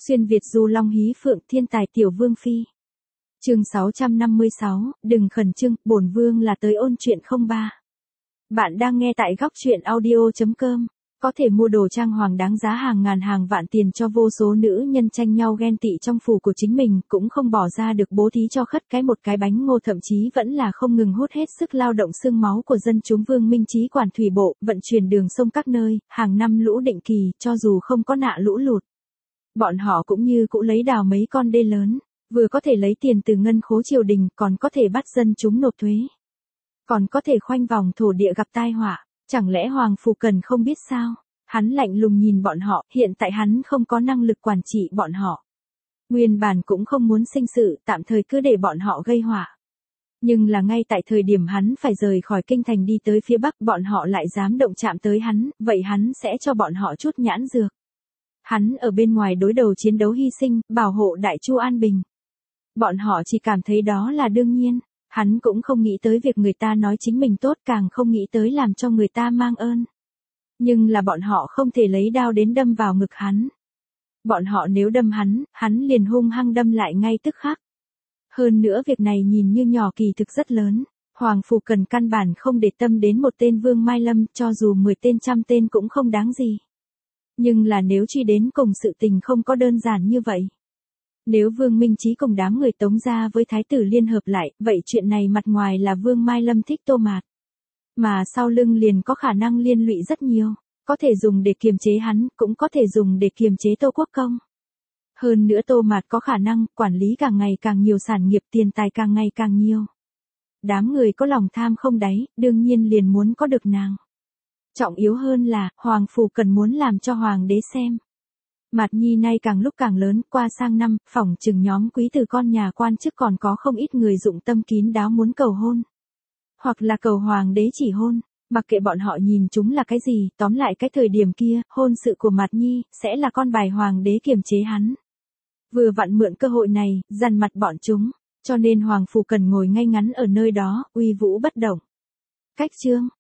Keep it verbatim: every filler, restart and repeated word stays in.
Xuyên Việt du long hí phượng thiên tài tiểu vương phi. Chương sáu trăm năm mươi sáu, đừng khẩn trương, bổn vương là tới ôn chuyện không ba. Bạn đang nghe tại góc truyện audio chấm com. Có thể mua đồ trang hoàng đáng giá hàng ngàn hàng vạn tiền cho vô số nữ nhân tranh nhau ghen tị trong phủ của chính mình, cũng không bỏ ra được bố thí cho khất cái một cái bánh ngô, thậm chí vẫn là không ngừng hút hết sức lao động xương máu của dân chúng. Vương Minh Chí quản thủy bộ, vận chuyển đường sông các nơi, hàng năm lũ định kỳ, cho dù không có nạ lũ lụt, bọn họ cũng như cũ lấy đào mấy con đê lớn, vừa có thể lấy tiền từ ngân khố triều đình, còn có thể bắt dân chúng nộp thuế, còn có thể khoanh vòng thổ địa gặp tai họa. Chẳng lẽ Hoàng Phủ Cần không biết sao? Hắn lạnh lùng nhìn bọn họ, hiện tại hắn không có năng lực quản trị bọn họ. Nguyên bản cũng không muốn sinh sự, tạm thời cứ để bọn họ gây họa. Nhưng là ngay tại thời điểm hắn phải rời khỏi kinh thành đi tới phía bắc, bọn họ lại dám động chạm tới hắn, vậy hắn sẽ cho bọn họ chút nhãn dược. Hắn ở bên ngoài đối đầu chiến đấu hy sinh, bảo hộ Đại Chu an bình. Bọn họ chỉ cảm thấy đó là đương nhiên. Hắn cũng không nghĩ tới việc người ta nói chính mình tốt, càng không nghĩ tới làm cho người ta mang ơn. Nhưng là bọn họ không thể lấy đao đến đâm vào ngực hắn. Bọn họ nếu đâm hắn, hắn liền hung hăng đâm lại ngay tức khắc. Hơn nữa việc này nhìn như nhỏ kỳ thực rất lớn. Hoàng Phủ Cần căn bản không để tâm đến một tên Vương Mai Lâm, cho dù mười tên trăm tên cũng không đáng gì. Nhưng là nếu truy đến cùng, sự tình không có đơn giản như vậy. Nếu Vương Minh Chí cùng đám người Tống gia với thái tử liên hợp lại, vậy chuyện này mặt ngoài là Vương Mai Lâm thích Tô Mạt, mà sau lưng liền có khả năng liên lụy rất nhiều, có thể dùng để kiềm chế hắn, cũng có thể dùng để kiềm chế Tô Quốc Công. Hơn nữa Tô Mạt có khả năng quản lý càng ngày càng nhiều sản nghiệp, tiền tài càng ngày càng nhiều. Đám người có lòng tham không đáy, đương nhiên liền muốn có được nàng. Trọng yếu hơn là, Hoàng Phủ Cần muốn làm cho Hoàng đế xem. Mạt Nhi nay càng lúc càng lớn, qua sang năm, phỏng chừng nhóm quý tử con nhà quan chức còn có không ít người dụng tâm kín đáo muốn cầu hôn. Hoặc là cầu Hoàng đế chỉ hôn, mặc kệ bọn họ nhìn chúng là cái gì, tóm lại cái thời điểm kia, hôn sự của Mạt Nhi, sẽ là con bài Hoàng đế kiềm chế hắn. Vừa vặn mượn cơ hội này, dằn mặt bọn chúng, cho nên Hoàng Phủ Cần ngồi ngay ngắn ở nơi đó, uy vũ bất động. Cách chương,